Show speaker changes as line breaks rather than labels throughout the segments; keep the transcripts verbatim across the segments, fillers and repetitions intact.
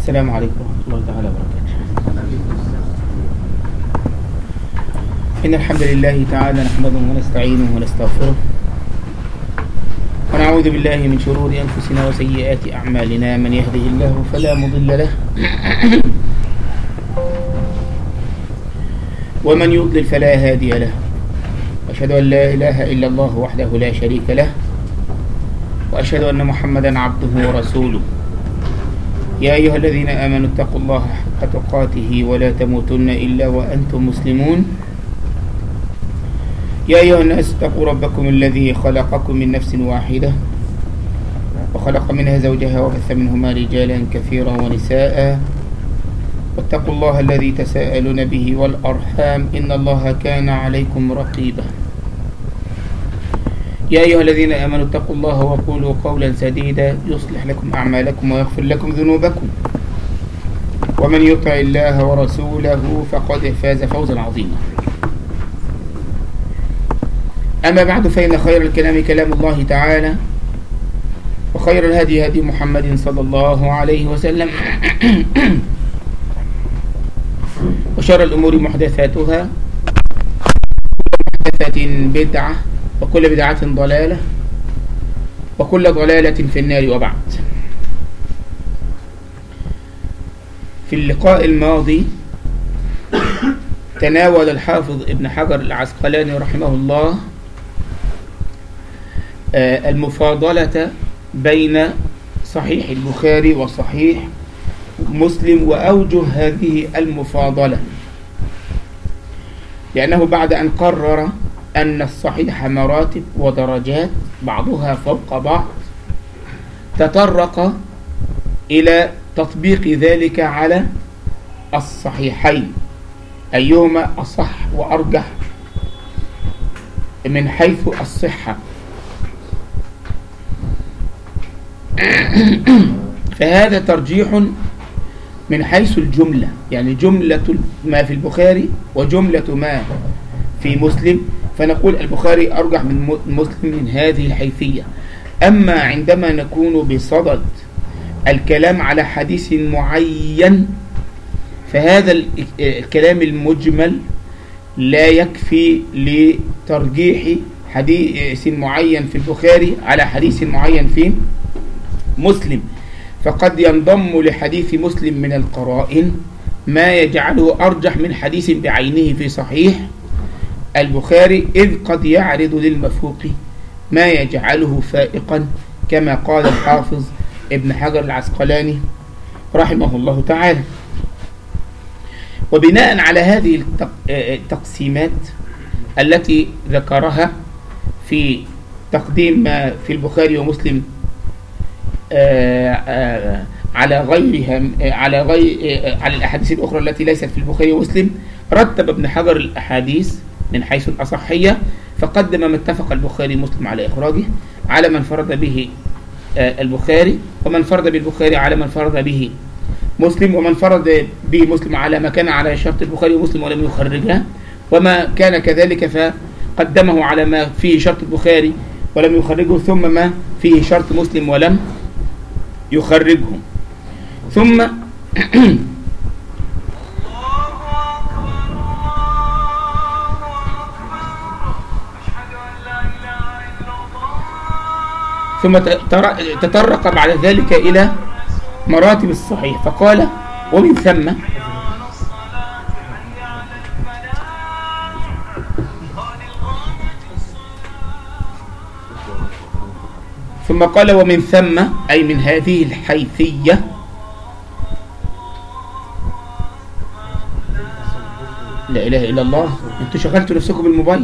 السلام عليكم ورحمة الله تعالى وبركاته. إن الحمد لله تعالى نحمده ونستعينه ونستغفره ونعوذ بالله من شرور أنفسنا وسيئات أعمالنا. من يهده الله فلا مضل له ومن يضلل فلا هادي له. أشهد أن لا إله إلا الله وحده لا شريك له، وأشهد أن محمدا عبده ورسوله. يا أيها الذين آمنوا اتقوا الله حق تقاته ولا تموتن إلا وأنتم مسلمون. يا أيها الناس اتقوا ربكم الذي خلقكم من نفس واحدة وخلق منها زوجها وبث منهما رجالا كثيرا ونساء، واتقوا الله الذي تساءلون به والأرحام إن الله كان عليكم رقيبا. يا أيها الذين آمنوا اتقوا الله وقولوا قولا سديدا يصلح لكم أعمالكم ويغفر لكم ذنوبكم، ومن يطع الله ورسوله فقد فاز فوزا عظيما. أما بعد، فإن خير الكلام كلام الله تعالى، وخير الهدي هدي محمد صلى الله عليه وسلم، وشر الأمور محدثاتها، محدثة بدعة، وكل بدعة ضلالة، وكل ضلالة في النار. وبعد، في اللقاء الماضي تناول الحافظ ابن حجر العسقلاني رحمه الله المفاضلة بين صحيح البخاري وصحيح مسلم وأوجه هذه المفاضلة، لأنه بعد أن قرر أن الصحيح مراتب ودرجات بعضها فوق بعض، تطرق إلى تطبيق ذلك على الصحيحين، أيهما أصح وأرجح من حيث الصحة. فهذا ترجيح من حيث الجملة، يعني جملة ما في البخاري وجملة ما في مسلم، فنقول البخاري أرجح من مسلم من هذه الحيثية. أما عندما نكون بصدد الكلام على حديث معين، فهذا الكلام المجمل لا يكفي لترجيح حديث معين في البخاري على حديث معين في مسلم، فقد ينضم لحديث مسلم من القرائن ما يجعله أرجح من حديث بعينه في صحيح البخاري، إذ قد يعرض للمفوق ما يجعله فائقا، كما قال الحافظ ابن حجر العسقلاني رحمه الله تعالى. وبناء على هذه التقسيمات التي ذكرها في تقديم ما في البخاري ومسلم آآ آآ على غيرها على غير على الأحاديث الأخرى التي ليست في البخاري ومسلم، رتب ابن حجر الأحاديث من حيث الأصحية، فقدم ما اتفق البخاري ومسلم على إخراجه على من فرد به البخاري، ومن فرد بالبخاري على من فرد به مسلم، ومن فرد به مسلم على ما كان على شرط البخاري ومسلم ولم يخرجها، وما كان كذلك فقدمه على ما فيه شرط البخاري ولم يخرجه، ثم ما فيه شرط مسلم ولم يخرجه. ثم ثم تطرق بعد ذلك إلى مراتب الصحيح، فقال ومن ثم ثم قال ومن ثم أي من هذه الحيثية لا إله إلا الله. أنتوا شغلتوا نفسكم بالموبايل.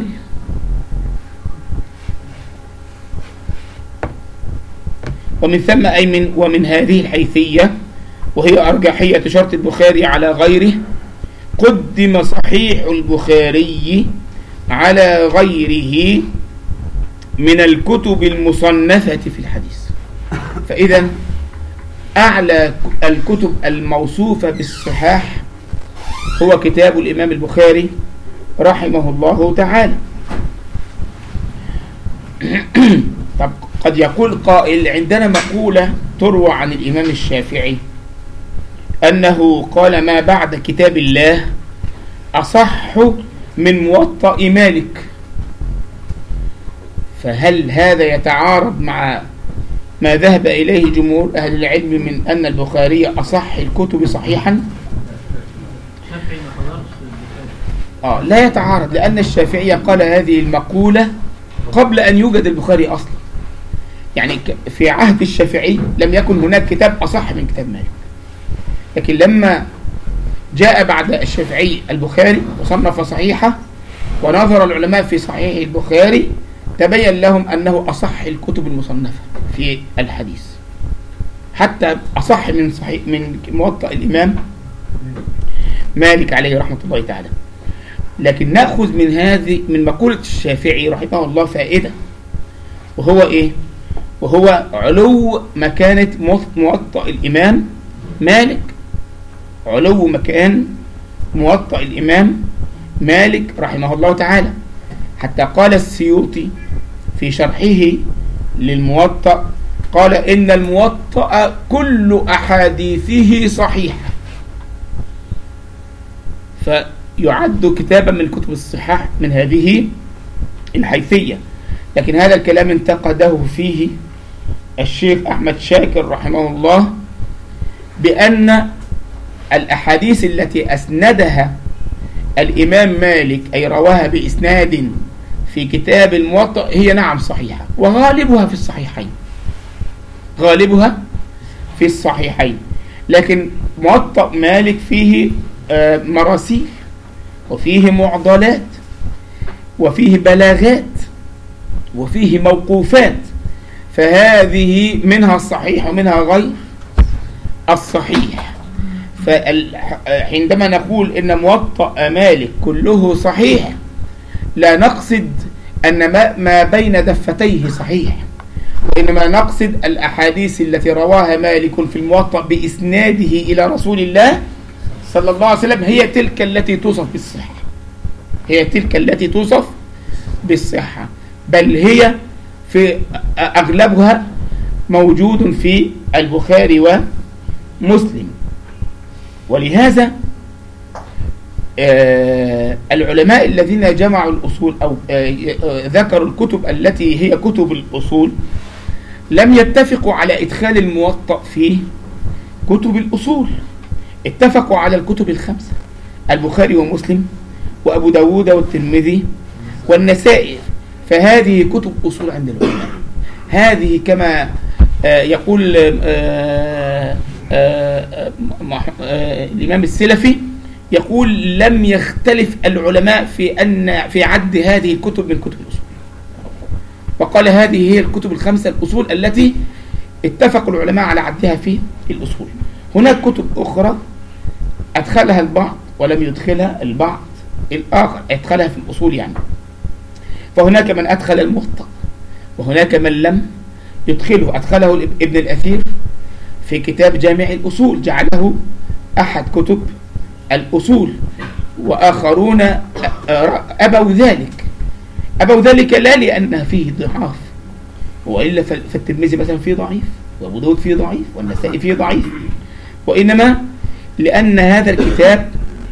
ومن ثم أي من ومن هذه الحيثية، وهي أرجحية شرط البخاري على غيره، قدم صحيح البخاري على غيره من الكتب المصنفة في الحديث. فإذا أعلى الكتب الموصوفة بالصحاح هو كتاب الإمام البخاري رحمه الله تعالى. طب قد يقول قائل: عندنا مقولة تروى عن الإمام الشافعي أنه قال ما بعد كتاب الله أصح من موطأ مالك. فهل هذا يتعارض مع ما ذهب إليه جمهور أهل العلم من أن البخاري أصح الكتب صحيحا؟ آه لا يتعارض، لأن الشافعي قال هذه المقولة قبل أن يوجد البخاري أصلا. يعني في عهد الشافعي لم يكن هناك كتاب أصح من كتاب مالك، لكن لما جاء بعد الشافعي البخاري وصنف صحيحة ونظر العلماء في صحيح البخاري تبين لهم أنه أصح الكتب المصنفة في الحديث، حتى أصح من صحيح من موطأ الإمام مالك عليه رحمة الله تعالى. لكن نأخذ من هذه من مقولة الشافعي رحمه الله فائدة، وهو إيه؟ وهو علو مكانة موطأ الإمام مالك، علو مكان موطأ الإمام مالك رحمه الله تعالى. حتى قال السيوطي في شرحه للموطأ قال إن الموطأ كل أحاديثه صحيحة، فيعد كتابا من كتب الصحاح من هذه الحيثية. لكن هذا الكلام انتقده فيه الشيخ أحمد شاكر رحمه الله بأن الأحاديث التي أسندها الإمام مالك أي رواها بإسناد في كتاب الموطأ هي نعم صحيحة، وغالبها في الصحيحين، غالبها في الصحيحين. لكن موطأ مالك فيه مراسيل وفيه معضلات وفيه بلاغات وفيه موقوفات، فهذه منها الصحيح ومنها غير الصحيح. فعندما نقول إن موطأ مالك كله صحيح لا نقصد أن ما بين دفتيه صحيح، وإنما نقصد الأحاديث التي رواها مالك في الموطأ بإسناده إلى رسول الله صلى الله عليه وسلم هي تلك التي توصف بالصحة، هي تلك التي توصف بالصحة، بل هي في أغلبها موجود في البخاري ومسلم. ولهذا آه العلماء الذين جمعوا الأصول أو آه آه ذكروا الكتب التي هي كتب الأصول لم يتفقوا على إدخال الموطأ في كتب الأصول، اتفقوا على الكتب الخمسة: البخاري ومسلم وأبو داود والترمذي والنسائي. فهذه كتب أصول عند العلماء. هذه كما آه يقول آه آه آه الإمام السلفي يقول لم يختلف العلماء في أن في عد هذه الكتب من كتب الأصول، وقال هذه هي الكتب الخمسة الأصول التي اتفق العلماء على عدها في الأصول. هناك كتب أخرى أدخلها البعض ولم يدخلها البعض الآخر، أدخلها في الأصول يعني. فهناك من أدخل الموطأ وهناك من لم يدخله. أدخله ابن الأثير في كتاب جامع الأصول، جعله أحد كتب الأصول، وآخرون أبوا ذلك أبوا ذلك لا لأن فيه ضعاف، وإلا فالترمذي مثلا فيه ضعيف، وأبو داود فيه ضعيف، والنسائي فيه ضعيف، وإنما لأن هذا الكتاب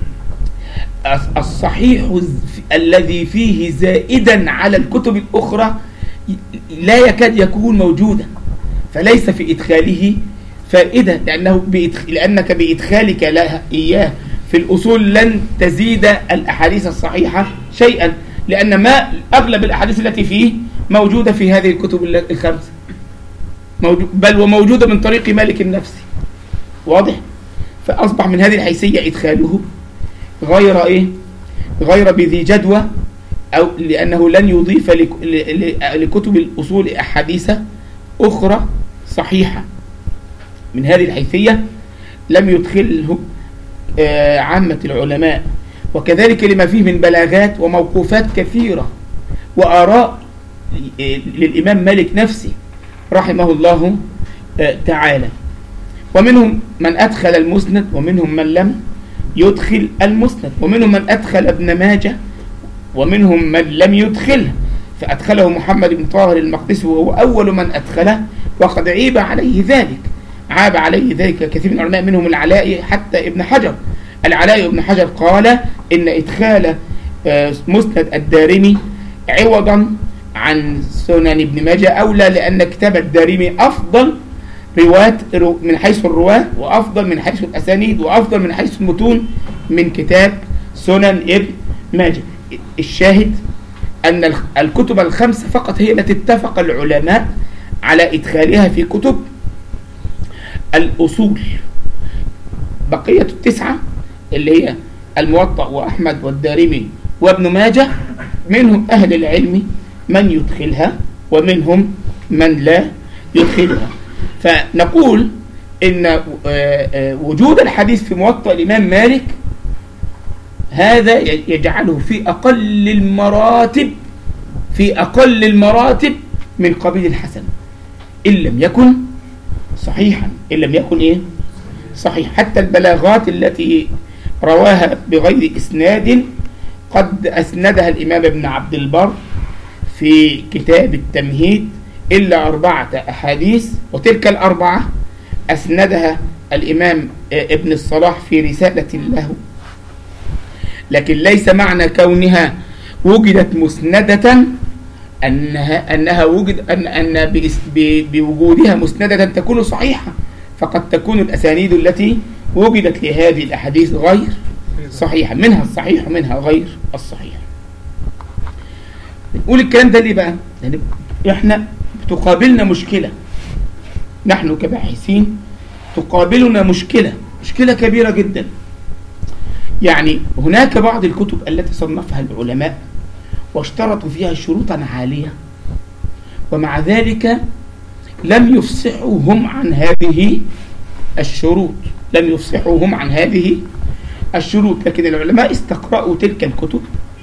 الصحيح الذي فيه زائدا على الكتب الأخرى لا يكاد يكون موجودا، فليس في إدخاله فائدة، لأنه بإدخ... لأنك بإدخالك لها إياه في الأصول لن تزيد الأحاديث الصحيحة شيئا، لأن ما أغلب الأحاديث التي فيه موجودة في هذه الكتب الخمسة، موجود بل وموجودة من طريق مالك النفسي. واضح؟ فأصبح من هذه الحيثية إدخاله غير إيه؟ غير بذي جدوى، أو لأنه لن يضيف لك... لكتب الأصول أحاديث أخرى صحيحة. من هذه الحيثية لم يدخله آه عامة العلماء، وكذلك لما فيه من بلاغات وموقوفات كثيرة وآراء للإمام مالك نفسه رحمه الله آه تعالى. ومنهم من أدخل المسند ومنهم من لم يدخل المسند، ومنهم من أدخل ابن ماجه ومنهم من لم يدخله، فأدخله محمد بن طاهر المقدسي وهو أول من أدخله، وقد عيب عليه ذلك عاب عليه ذلك كثير من العلماء منهم العلاء حتى ابن حجر. العلاء ابن حجر قال إن إدخال مسند الدارمي عوضا عن سنن ابن ماجه أولى، لأن كتاب الدارمي أفضل رواة من حيث الرواة، وأفضل من حيث الأسانيد، وأفضل من حيث المتون من كتاب سنن ابن ماجه. الشاهد أن الكتب الخمسة فقط هي التي اتفق العلماء على إدخالها في كتب الأصول. بقية التسعة اللي هي الموطأ وأحمد والدارمي وابن ماجه منهم أهل العلم من يدخلها ومنهم من لا يدخلها. فنقول إن وجود الحديث في موطأ الإمام مالك هذا يجعله في أقل المراتب في أقل المراتب من قبيل الحسن، إن لم يكن صحيحا، إن لم يكن إيه صحيح. حتى البلاغات التي رواها بغير إسناد قد أسندها الإمام ابن عبد البر في كتاب التمهيد إلا أربعة أحاديث، وتلك الأربعة أسندها الإمام ابن الصلاح في رسالة له. لكن ليس معنى كونها وجدت مسندة أنها أنها وجد أن أن بوجودها مسندة تكون صحيحة، فقد تكون الأسانيد التي وجدت لهذه الأحاديث غير صحيحة، منها الصحيح ومنها غير الصحيح. نقول الكلام ده ليه بقى؟ يعني إحنا تقابلنا مشكلة، نحن كباحثين تقابلنا مشكلة مشكلة كبيرة جدا. يعني هناك بعض الكتب التي صنفها العلماء واشترطوا فيها شروطا عالية، ومع ذلك لم يفصحوا هم عن هذه الشروط لم يفصحوا هم عن هذه الشروط لكن العلماء استقرأوا تلك الكتب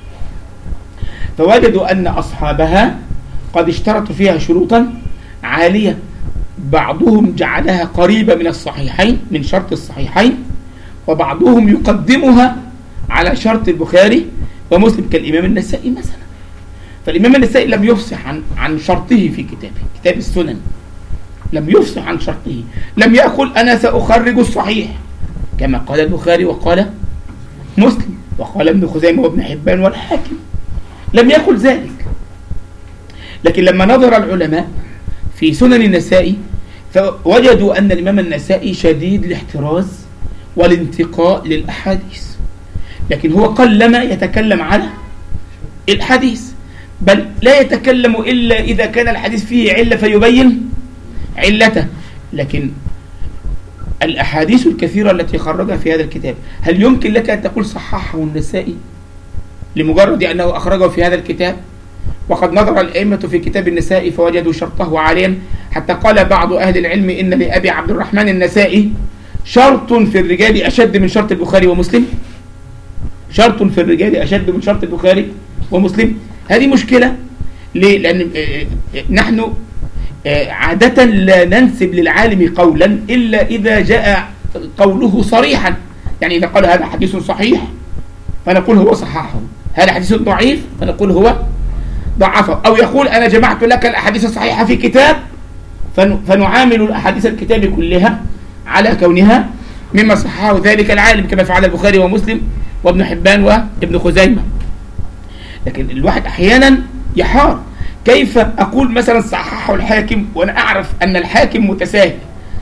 فوجدوا أن أصحابها قد اشترطوا فيها شروطا عالية، بعضهم جعلها قريبة من الصحيحين من شرط الصحيحين، وبعضهم يقدمها على شرط البخاري ومسلم كالإمام النسائي مثلا. فالإمام النسائي لم يفصح عن عن شرطه في كتابه كتاب السنن، لم يفصح عن شرطه، لم يقل أنا سأخرج الصحيح كما قال البخاري وقال مسلم وقال ابن خزيمة وابن حبان والحاكم، لم يقل ذلك. لكن لما نظر العلماء في سنن النسائي فوجدوا أن الإمام النسائي شديد الاحتراز والانتقاء للأحاديث، لكن هو قلما يتكلم على الحديث، بل لا يتكلم إلا إذا كان الحديث فيه علة فيبين علته. لكن الأحاديث الكثيرة التي خرجها في هذا الكتاب هل يمكن لك أن تقول صححه النسائي لمجرد أنه أخرجه في هذا الكتاب؟ وقد نظر الأئمة في كتاب النسائي فوجدوا شرطه عاليا، حتى قال بعض أهل العلم إن لأبي عبد الرحمن النسائي شرط في الرجال أشد من شرط البخاري ومسلم، شرط في الرجال أشد من شرط البخاري ومسلم. هذه مشكلة. ليه؟ لأن نحن عادة لا ننسب للعالم قولا إلا إذا جاء قوله صريحا، يعني إذا قال هذا حديث صحيح فنقول هو صححه، هذا حديث ضعيف فنقول هو ضعفه، أو يقول أنا جمعت لك الأحاديث الصحيحة في كتاب فنعامل الأحاديث الكتاب كلها على كونها مما صححه ذلك العالم كما فعل البخاري ومسلم وابن حبان وابن خزيمة. لكن الواحد أحيانا يحار، كيف أقول مثلا صححه الحاكم وأنا أعرف أن الحاكم متساهل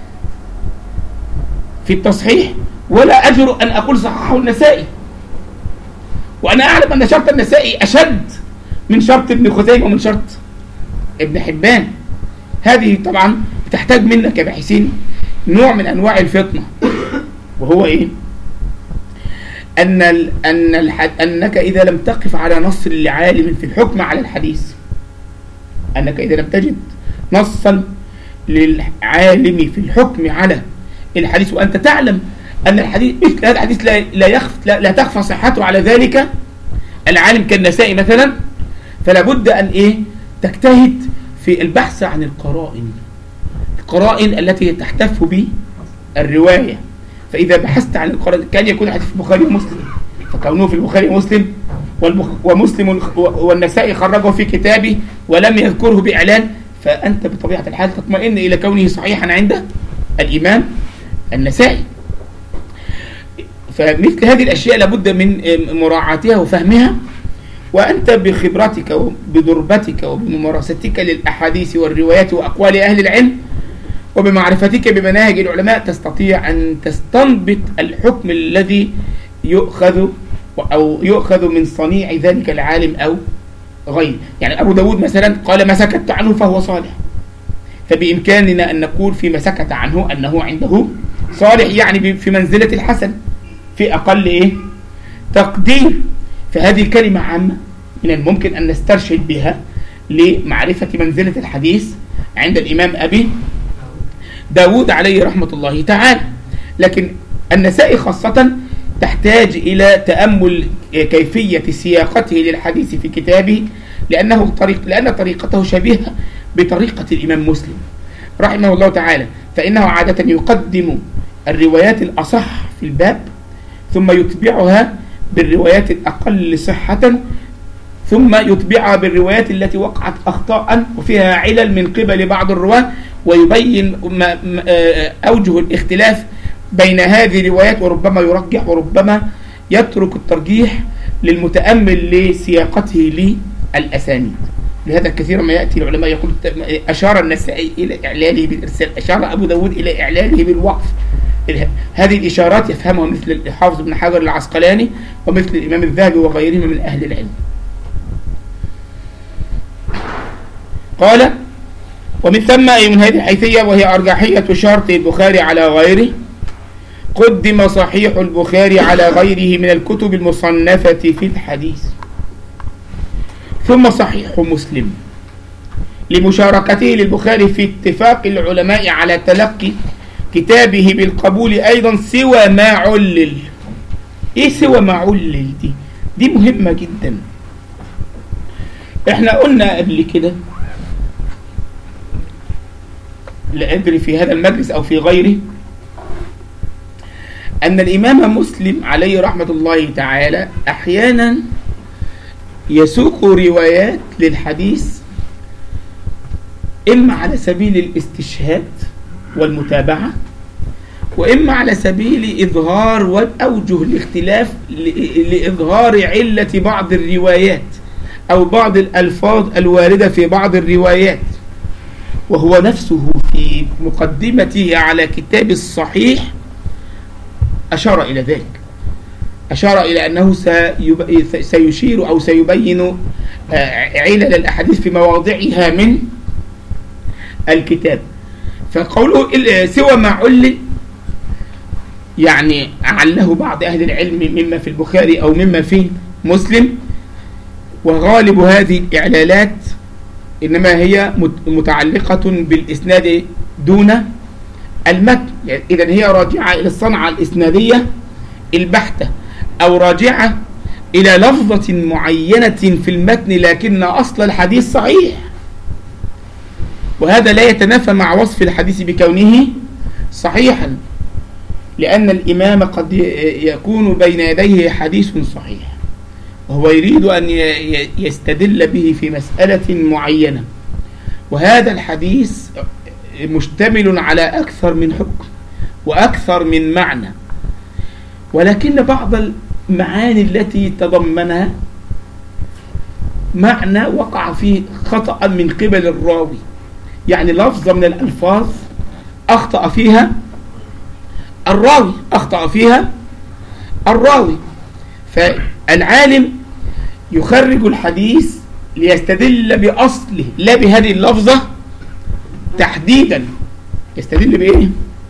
في التصحيح، ولا أجرؤ أن أقول صححه النسائي وأنا أعلم أن شرط النسائي أشد من شرط ابن خزيمة ومن شرط ابن حبان. هذه طبعا تحتاج منا كباحثين نوع من أنواع الفطنة، وهو إيه؟ أن ال أن الحد أنك إذا لم تقف على نص لعالم في الحكم على الحديث، أنك إذا لم تجد نصا للعالم في الحكم على الحديث وأنت تعلم أن الحديث مثل هذا الحديث لا لا, يخف لا, لا تخفى صحته على ذلك العالم كالنسائي مثلا، فلا بد أن إيه تجتهد في البحث عن القرائن القرائن التي تحتف به الرواية. فإذا بحثت عن القرائن كان يكون حديث البخاري ومسلم، فكونه في البخاري ومسلم ومسلم والنسائي خرجه في كتابه ولم يذكره بإعلان، فأنت بطبيعة الحال تطمئن إلى كونه صحيحا عند الإمام النسائي. فمثل هذه الأشياء لابد من مراعاتها وفهمها، وأنت بخبرتك وبضربتك وبممارستك للأحاديث والروايات وأقوال أهل العلم وبمعرفتك بمناهج العلماء تستطيع أن تستنبط الحكم الذي يؤخذ أو يؤخذ من صنيع ذلك العالم أو غيره. يعني أبو داود مثلا قال ما سكت عنه فهو صالح، فبإمكاننا أن نقول فيما سكت عنه أنه عنده صالح، يعني في منزلة الحسن في أقل إيه؟ تقدير. فهذه كلمة عامة من الممكن أن نسترشد بها لمعرفة منزلة الحديث عند الإمام أبي داود عليه رحمة الله تعالى. لكن النسائي خاصة تحتاج إلى تأمل كيفية سياقته للحديث في كتابه، لأنه طريق لأن طريقته شبيهة بطريقة الإمام مسلم رحمه الله تعالى، فإنه عادة يقدم الروايات الأصح في الباب ثم يتبعها بالروايات الأقل صحة ثم يتبعها بالروايات التي وقعت أخطاء وفيها علل من قبل بعض الرواة، ويبين أوجه الاختلاف بين هذه الروايات، وربما يرجح وربما يترك الترجيح للمتأمل لسياقته للأسانيد. لهذا كثيرا ما يأتي العلماء يقول أشار النسائي إلى إعلاله بالإرسال، أشار أبو داود إلى إعلاله بالوقف. هذه الإشارات يفهمها مثل الحافظ بن حجر العسقلاني ومثل الإمام الذهبي وغيرهم من أهل العلم. قال ومن ثم أي من هذه الحيثية وهي أرجحية شرط البخاري على غيره قدم صحيح البخاري على غيره من الكتب المصنفة في الحديث، ثم صحيح مسلم لمشاركته للبخاري في اتفاق العلماء على تلقي كتابه بالقبول أيضا سوى ما علل. إيه سوى ما علل دي؟ دي مهمة جدا. إحنا قلنا قبل كده، لا أدري في هذا المجلس أو في غيره، أن الإمام مسلم عليه رحمة الله تعالى أحيانا يسوق روايات للحديث إما على سبيل الاستشهاد والمتابعة، وإما على سبيل إظهار وأوجه الاختلاف لإظهار علة بعض الروايات أو بعض الألفاظ الواردة في بعض الروايات. وهو نفسه في مقدمته على كتاب الصحيح أشار إلى ذلك، أشار إلى أنه سيشير أو سيبين علل الأحاديث في مواضعها من الكتاب. فقوله سوى ما علل يعني عله بعض أهل العلم مما في البخاري أو مما في مسلم، وغالب هذه الإعلالات إنما هي متعلقة بالإسناد دون المتن، يعني إذن هي راجعة إلى الصنعة الإسنادية البحتة أو راجعة إلى لفظة معينة في المتن لكن أصل الحديث صحيح، وهذا لا يتنافى مع وصف الحديث بكونه صحيحا، لأن الإمام قد يكون بين يديه حديث صحيح وهو يريد أن يستدل به في مسألة معينة، وهذا الحديث مشتمل على أكثر من حكم وأكثر من معنى، ولكن بعض المعاني التي تضمنها معنى وقع فيه خطأ من قبل الراوي، يعني لفظة من الألفاظ أخطأ فيها الراوي أخطأ فيها الراوي فالعالم يخرج الحديث ليستدل بأصله لا بهذه اللفظة تحديدا، يستدل بإيه؟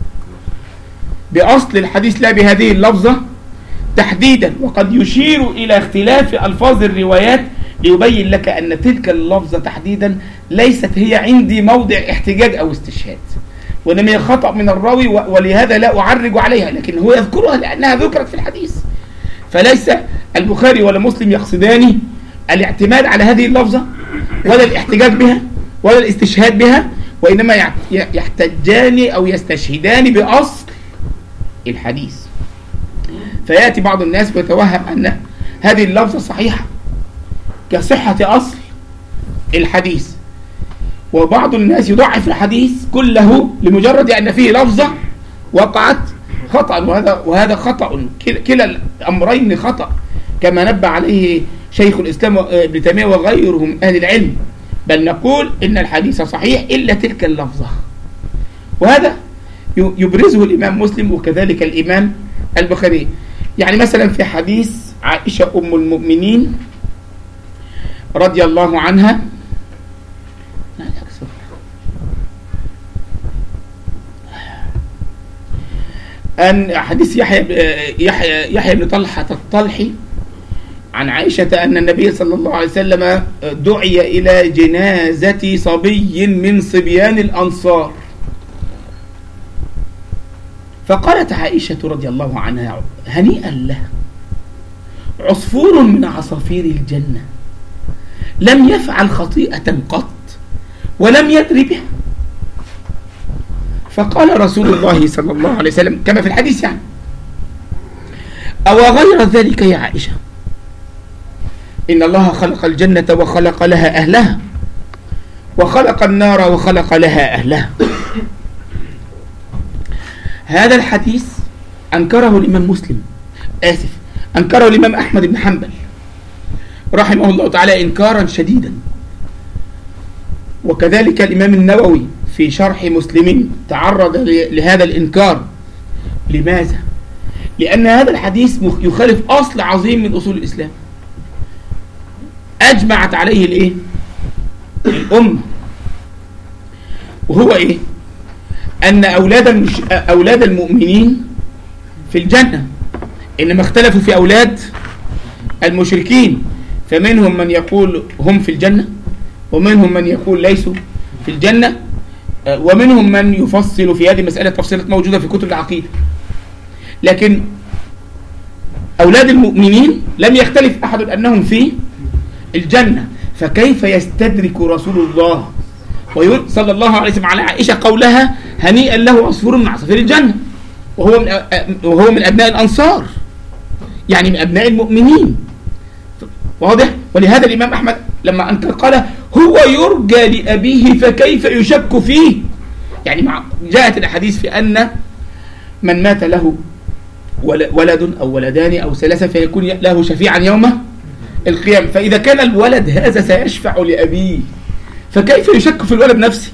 بأصل الحديث لا بهذه اللفظة تحديدا، وقد يشير إلى اختلاف ألفاظ الروايات ليبين لك أن تلك اللفظة تحديدا ليست هي عندي موضع احتجاج أو استشهاد، وإنما هي خطأ من الراوي ولهذا لا أعرج عليها، لكن هو يذكرها لأنها ذكرت في الحديث. فليس البخاري ولا مسلم يقصدان الاعتماد على هذه اللفظة ولا الاحتجاج بها ولا الاستشهاد بها، وإنما يحتجان أو يستشهدان بأصل الحديث. فيأتي بعض الناس ويتوهم أن هذه اللفظة صحيحة كصحة أصل الحديث، وبعض الناس يضعف الحديث كله لمجرد أن فيه لفظة وقعت خطأ، وهذا وهذا خطأ، كلا الأمرين خطأ، كما نبه عليه شيخ الإسلام ابن تيمية وغيرهم أهل العلم. بل نقول إن الحديث صحيح إلا تلك اللفظة، وهذا يبرزه الإمام مسلم وكذلك الإمام البخاري. يعني مثلا في حديث عائشة أم المؤمنين رضي الله عنها، أن حديث يحيى يحيى يحيى بن طلحة الطلحي عن عائشة أن النبي صلى الله عليه وسلم دعي إلى جنازة صبي من صبيان الأنصار، فقالت عائشة رضي الله عنها: هنيئا له، عصفور من عصافير الجنة لم يفعل خطيئة قط ولم يدر بها. فقال رسول الله صلى الله عليه وسلم كما في الحديث يعني: أو غير ذلك يا عائشة، إن الله خلق الجنة وخلق لها أهلها، وخلق النار وخلق لها أهلها. هذا الحديث أنكره الإمام مسلم آسف أنكره الإمام أحمد بن حنبل رحمه الله تعالى إنكارا شديدا، وكذلك الإمام النووي في شرح مسلم تعرض لهذا الإنكار. لماذا؟ لأن هذا الحديث يخالف أصل عظيم من أصول الإسلام أجمعت عليه الإيه؟ الأمة، وهو إيه؟ أن أولاد المش... أولاد المؤمنين في الجنة، إنما اختلفوا في أولاد المشركين، فمنهم من يقول هم في الجنة، ومنهم من يقول ليسوا في الجنة، ومنهم من يفصل في هذه المسألة تفصيلات موجودة في كتب العقيدة. لكن أولاد المؤمنين لم يختلف أحد أنهم في الجنة، فكيف يستدرك رسول الله صلى الله عليه وسلم على عائشة قولها: هنيئا له عصفور من عصافير الجنة، وهو من وهو من أبناء الأنصار، يعني من أبناء المؤمنين. واضح؟ ولهذا الإمام أحمد لما أنكر قال: هو يرجى لأبيه فكيف يشك فيه. يعني مع جاءت الأحاديث في أن من مات له ولد أو ولدان أو ثلاثة فيكون له شفيعا يوم القيامة، فإذا كان الولد هذا سيشفع لأبيه فكيف يشك في الولد نفسه؟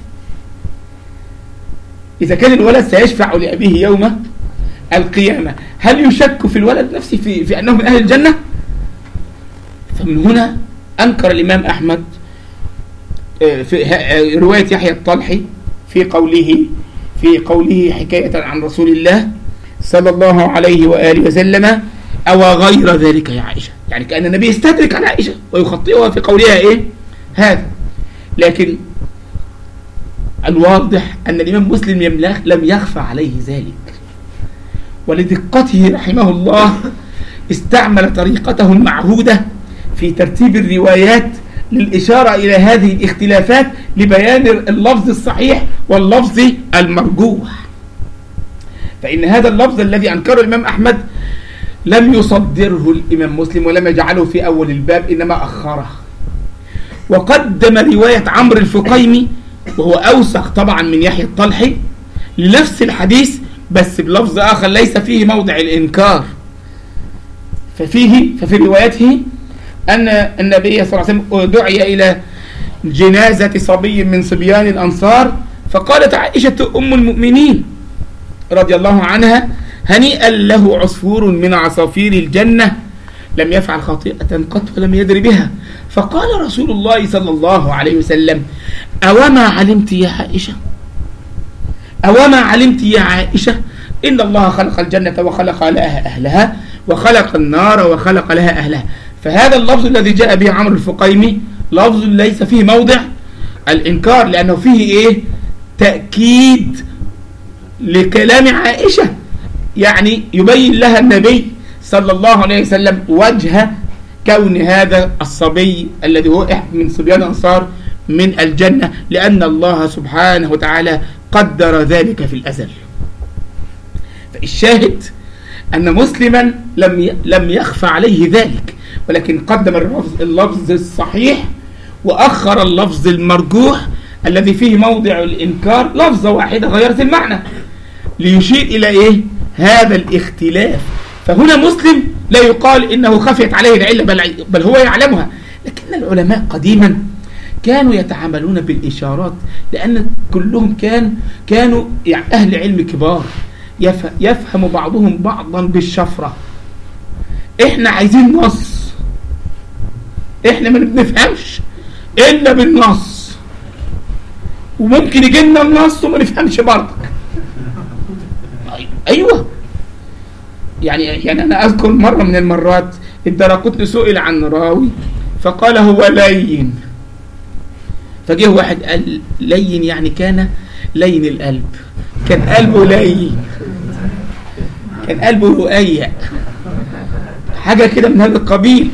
إذا كان الولد سيشفع لأبيه يوم القيامة، هل يشك في الولد نفسه في, في أنه من أهل الجنة؟ فمن هنا أنكر الإمام أحمد في رواية يحيى الطلحي في قوله في قوله حكاية عن رسول الله صلى الله عليه وآله وسلم: أو غير ذلك يا عائشة، يعني كأن النبي يستدرك على عائشة ويخطئها في قولها إيه هذا. لكن الواضح أن الإمام مسلم لم يخفى عليه ذلك، ولدقته رحمه الله استعمل طريقته المعهودة في ترتيب الروايات للإشارة إلى هذه الاختلافات لبيان اللفظ الصحيح واللفظ المرجوح. فإن هذا اللفظ الذي أنكره الإمام أحمد لم يصدره الإمام مسلم ولم يجعله في أول الباب، إنما أخره وقدم رواية عمرو الفقيمي، وهو أوثق طبعا من يحيى الطلحي، لنفس الحديث بس بلفظ آخر ليس فيه موضع الإنكار. ففيه ففي روايته أن النبي صلى الله عليه وسلم دعي إلى جنازة صبي من صبيان الأنصار، فقالت عائشة أم المؤمنين رضي الله عنها: هنيئا له عصفور من عصافير الجنة لم يفعل خطيئة قط ولم يدر بها. فقال رسول الله صلى الله عليه وسلم: أوما علمت يا عائشة أوما علمت يا عائشة إن الله خلق الجنة وخلق لها أهلها، وخلق النار وخلق لها أهلها. فهذا اللفظ الذي جاء به عمرو الفقيمي لفظ ليس فيه موضع الإنكار، لأنه فيه إيه؟ تأكيد لكلام عائشة، يعني يبين لها النبي صلى الله عليه وسلم وجه كون هذا الصبي الذي هو من صبيان الأنصار من الجنة، لأن الله سبحانه وتعالى قدر ذلك في الأزل. فالشاهد أن مسلما لم لم يخفى عليه ذلك، ولكن قدم اللفظ, اللفظ الصحيح وأخر اللفظ المرجوح الذي فيه موضع الإنكار لفظة واحدة غيرت المعنى ليشير إلى إيه؟ هذا الاختلاف. فهنا مسلم لا يقال إنه خفيت عليه العلة، بل, بل هو يعلمها. لكن العلماء قديما كانوا يتعاملون بالإشارات، لأن كلهم كان كانوا يعني أهل علم كبار يفهم بعضهم بعضا بالشفرة. إحنا عايزين نص، إحنا ما بنفهمش إلا بالنص، وممكن يجي لنا النص وما نفهمش برضك. أيوة، يعني يعني أنا أذكر مرة من المرات الدرقطني سئل عن راوي فقال هو لين، فجه واحد قال لين يعني كان لين القلب، كان قلبه لين، كان قلبه رؤية، حاجة كده من هذا القبيل.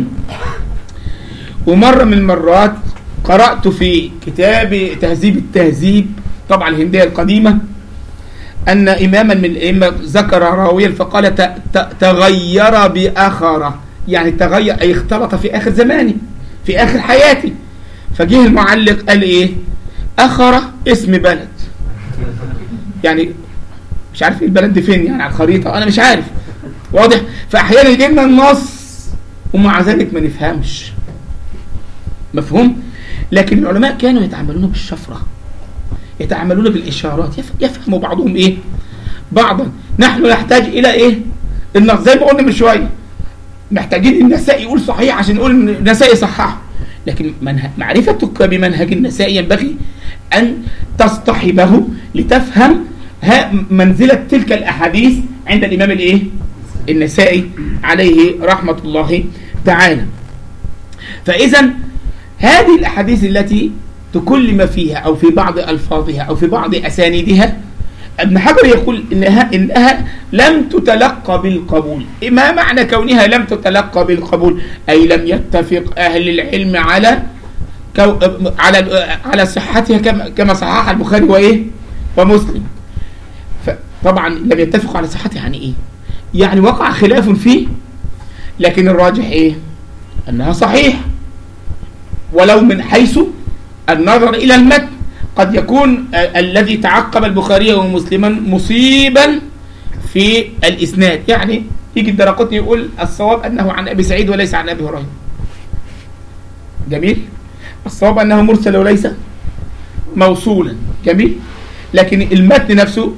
ومرة من المرات قرأت في كتاب تهذيب التهذيب طبعا الهندية القديمة أن إماما من الأئمة ذكر راويا فقال تغير بآخرة، يعني تغير أي اختلط في آخر زماني في آخر حياتي. فجه المعلق قال إيه؟ أخرة اسم بلد، يعني مش عارف إيه البلد دي فين يعني على الخريطة، أنا مش عارف، واضح؟ فأحيانا يجينا النص ومع ذلك ما نفهمش، مفهوم؟ لكن العلماء كانوا يتعاملون بالشفرة، يتعاملون بالإشارات، يفهموا بعضهم إيه؟ بعضا. نحن نحتاج إلى إيه؟ النص، زي ما قلنا من شوية محتاجين النسائي يقول صحيح عشان نقول النسائي صححه، لكن معرفتك بمنهج النسائي ينبغي أن تصطحبه لتفهم منزلة تلك الأحاديث عند الإمام الإيه؟ النسائي عليه رحمة الله تعالى. فإذا هذه الأحاديث التي تكلم فيها أو في بعض ألفاظها أو في بعض أسانيدها ابن حجر يقول إنها, إنها لم تتلقى بالقبول. ما معنى كونها لم تتلقى بالقبول؟ أي لم يتفق أهل العلم على كو على على صحتها كما كما صححها البخاري وإيه ومسلم. فطبعا لم يتفقوا على صحتها يعني إيه؟ يعني وقع خلاف فيه، لكن الراجح إيه؟ أنها صحيح، ولو من حيث النظر إلى المتن قد يكون الذي تعقب البخاري ومسلما مصيبا في الإسناد. يعني يجي الدرقطني يقول الصواب أنه عن أبي سعيد وليس عن أبي هريرة، جميل، الصواب أنه مرسل وليس موصولا، جميل، لكن المتن نفسه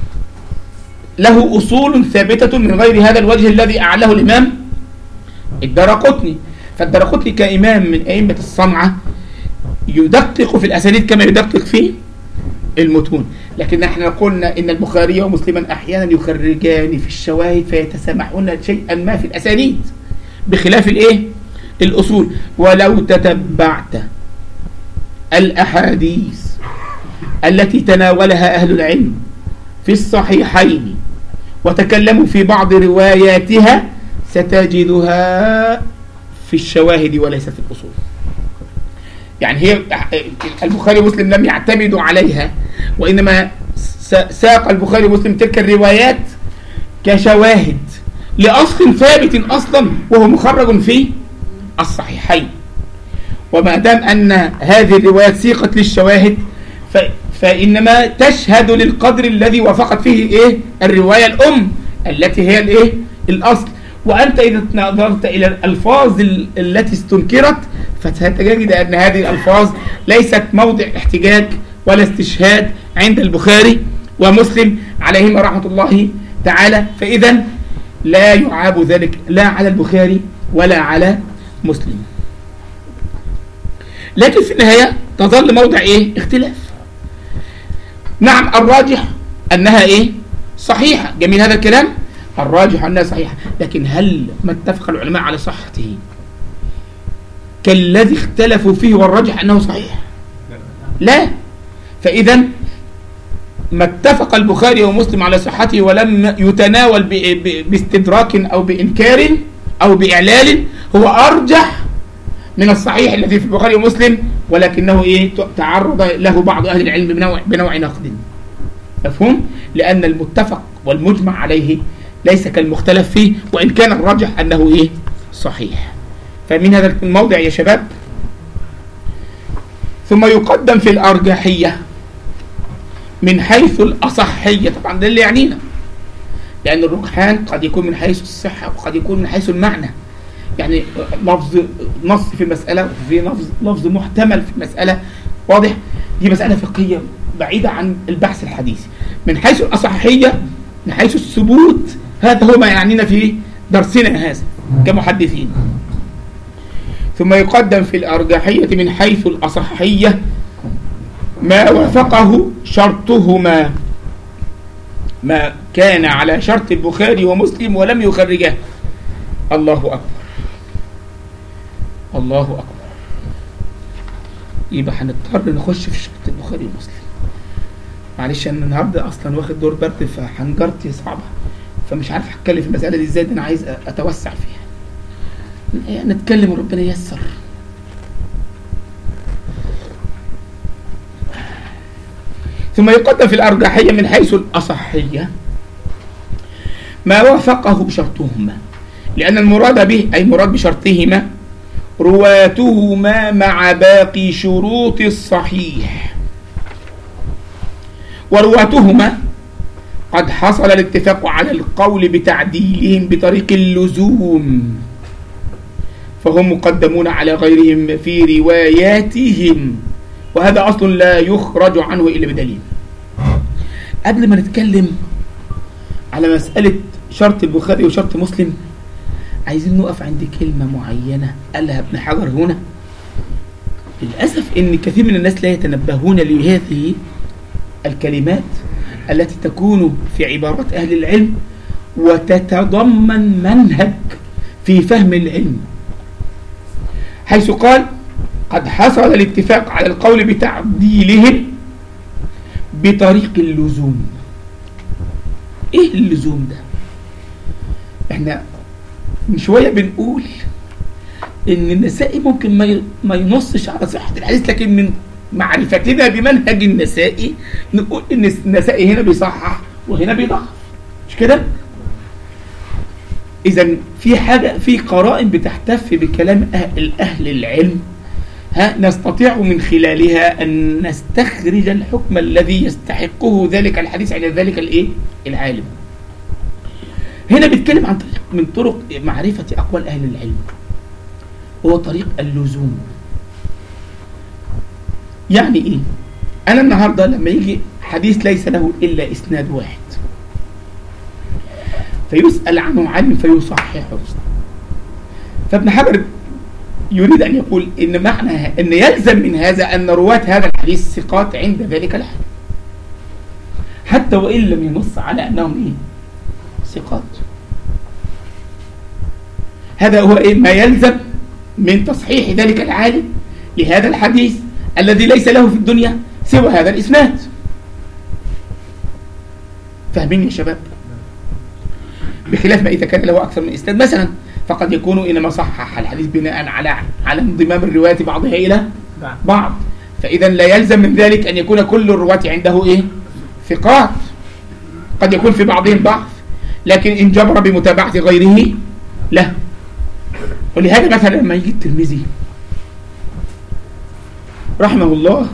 له أصول ثابتة من غير هذا الوجه الذي أعله الإمام الدرقطني. فالدرقطني كإمام من أئمة الصنعة يدقق في الأسانيد كما يدقق في المتون، لكن نحن قلنا إن البخاري ومسلما أحيانا يخرجان في الشواهد فيتسامحون شيئا ما في الأسانيد بخلاف الإيه؟ الأصول. ولو تتبعت الأحاديث التي تناولها أهل العلم في الصحيحين وتكلموا في بعض رواياتها ستجدها في الشواهد وليس في الأصول. يعني هي البخاري ومسلم لم يعتمدوا عليها، وإنما ساق البخاري ومسلم تلك الروايات كشواهد لأصل ثابت أصلا وهو مخرج في الصحيحين. وما دام أن هذه الروايات سيقت للشواهد فإنما تشهد للقدر الذي وافقت فيه إيه؟ الرواية الأم التي هي الإيه؟ الأصل. وأنت إذا نظرت إلى الألفاظ التي استنكرت فتجد أن هذه الألفاظ ليست موضع احتجاج ولا استشهاد عند البخاري ومسلم عليهما رحمة الله تعالى. فإذا لا يعاب ذلك لا على البخاري ولا على مسلم، لكن في النهاية تظل موضع إيه؟ اختلاف. نعم الراجح أنها إيه؟ صحيحة، جميل هذا الكلام، الراجح أنها صحيحة، لكن هل ما اتفق العلماء على صحته كالذي اختلفوا فيه والراجح أنه صحيح؟ لا. فإذا ما اتفق البخاري ومسلم على صحته ولم يتناول باستدراك أو بإنكار أو بإعلال هو أرجح من الصحيح الذي في البخاري ومسلم، ولكنه إيه؟ تعرض له بعض أهل العلم بنوع, بنوع نقد. مفهوم؟ لأن المتفق والمجمع عليه ليس كالمختلف فيه، وإن كان الراجح أنه إيه؟ صحيح. فمن هذا الموضع يا شباب ثم يقدم في الأرجحية من حيث الأصحية. طبعا ده اللي يعنينا، لأن الرجحان قد يكون من حيث الصحة وقد يكون من حيث المعنى. يعني لفظ نص في المسألة وفي لفظ لفظ محتمل في المسألة، واضح؟ دي مسألة فقهية بعيدة عن البحث الحديثي. من حيث الأصحية، من حيث الثبوت، هذا هو ما يعنينا في درسنا هذا كمحدثين. ثم يقدم في الأرجحية من حيث الأصحية ما وافقه شرطهما، ما كان على شرط البخاري ومسلم ولم يخرجه. الله أكبر، الله أكبر. يبقى هنضطر نخش في شرط البخاري ومسلم. معلش أنا النهارده أصلا واخد دور برد فحنجرتي صعبة، فمش عارف هتكلم في المسألة دي ازاي. ده أنا عايز أتوسع فيها، نتكلم وربنا ييسر. ثم يقدم في الأرجحية من حيث الأصحية ما وافقه شرطهما، لأن المراد به أي مراد بشرطهما رواتهما مع باقي شروط الصحيح، ورواتهما قد حصل الاتفاق على القول بتعديلهم بطريق اللزوم، فهم مقدمون على غيرهم في رواياتهم، وهذا أصل لا يخرج عنه إلا بدليل. قبل ما نتكلم على مسألة شرط البخاري وشرط مسلم، عايزين نقف عند كلمة معينة قالها ابن حجر هنا. للأسف إن كثير من الناس لا يتنبهون لهذه الكلمات التي تكون في عبارات أهل العلم وتتضمن منهج في فهم العلم، حيث قال قد حصل الاتفاق على القول بتعديلهم بطريق اللزوم. ايه اللزوم ده؟ احنا من شوية بنقول ان النسائي ممكن ما ما ينصش على صحة الحديث، لكن من معرفتنا بمنهج النسائي نقول ان النسائي هنا بيصحح وهنا بيضعف، مش كده؟ اذا في حاجة، في قرائن بتحتف بكلام اهل, أهل العلم، ها نستطيع من خلالها أن نستخرج الحكم الذي يستحقه ذلك الحديث على ذلك الإيه؟ العالم. هنا بيتكلم عن طريق من طرق معرفة أقوال أهل العلم، هو طريق اللزوم. يعني إيه؟ أنا النهاردة لما يجي حديث ليس له إلا إسناد واحد فيسأل عنه عالم فيصححه، فابن حجر يريد أن يقول إن معنى أن يلزم من هذا أن رواة هذا الحديث ثقات عند ذلك الحديث، حتى وإن لم ينص على أنهم إيه؟ ثقات. هذا هو إيه؟ ما يلزم من تصحيح ذلك العالم لهذا الحديث الذي ليس له في الدنيا سوى هذا الإسناد. فاهمين يا شباب؟ بخلاف ما إذا كان له أكثر من إسناد مثلا، فقد يكون إنما صحح الحديث بناء على على انضمام الروايات بعضها إلى بعض، فإذا لا يلزم من ذلك أن يكون كل الرواة عنده إيه؟ ثقات، قد يكون في بعضهم ضعف، لكن إن جبر بمتابعة غيره له. ولهذا مثلا لما يجي الترمذي رحمه الله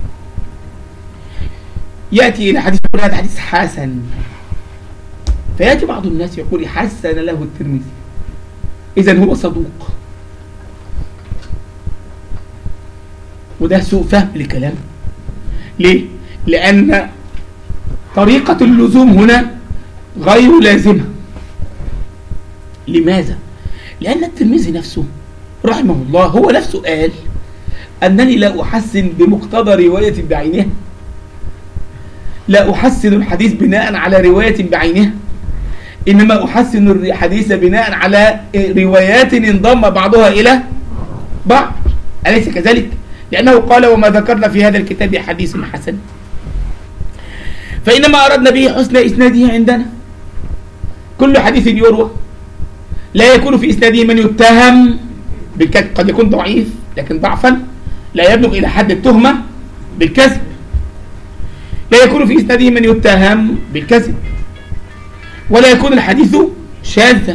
يأتي إلى حديث يقول هذا حديث حسن، فيأتي بعض الناس يقول حسن له الترمذي، إذن هو صدوق. وده سوء فهم لكلام. ليه؟ لأن طريقة اللزوم هنا غير لازمة. لماذا؟ لأن الترمذي نفسه رحمه الله هو نفسه قال أنني لا أحسن بمقتضى رواية بعينها، لا أحسن الحديث بناء على رواية بعينها، إنما أحسن الحديث بناء على روايات انضم بعضها إلى بعض. أليس كذلك؟ لأنه قال وما ذكرنا في هذا الكتاب حديث حسن، فإنما أردنا به حسن إسناده عندنا. كل حديث يروى لا يكون في إسناده من يتهم بالكذب، قد يكون ضعيف لكن ضعفا لا يبلغ إلى حد التهمة بالكذب، لا يكون في إسناده من يتهم بالكذب، ولا يكون الحديث شاذا،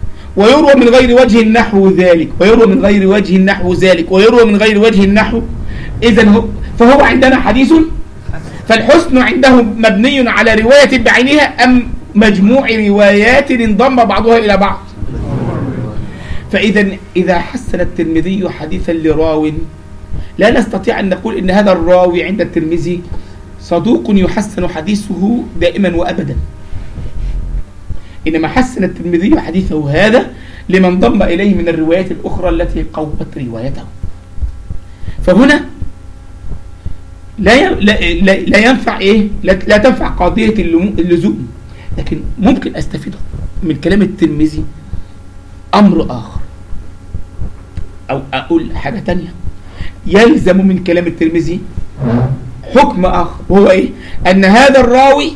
ويروى من غير وجه نحو ذلك، ويروى من غير وجه نحو ذلك، ويروى من غير وجه نحو إذن هو فهو عندنا حديث، فالحسن عنده مبني على رواية بعينها أم مجموع روايات انضم بعضها إلى بعض؟ فإذا إذا حسن الترمذي حديثا لراو لا نستطيع أن نقول إن هذا الراوي عند الترمذي صدوق يحسن حديثه دائما وأبدا، إنما حسن الترمذي حديثه هذا لمن انضم إليه من الروايات الأخرى التي قوت روايته. فهنا لا لا لا ينفع إيه لا, لا تنفع قضية اللزوم، لكن ممكن أستفيد من كلام الترمذي أمر آخر، أو أقول حاجة تانية. يلزم من كلام الترمذي حكم آخر، وهو إيه؟ أن هذا الراوي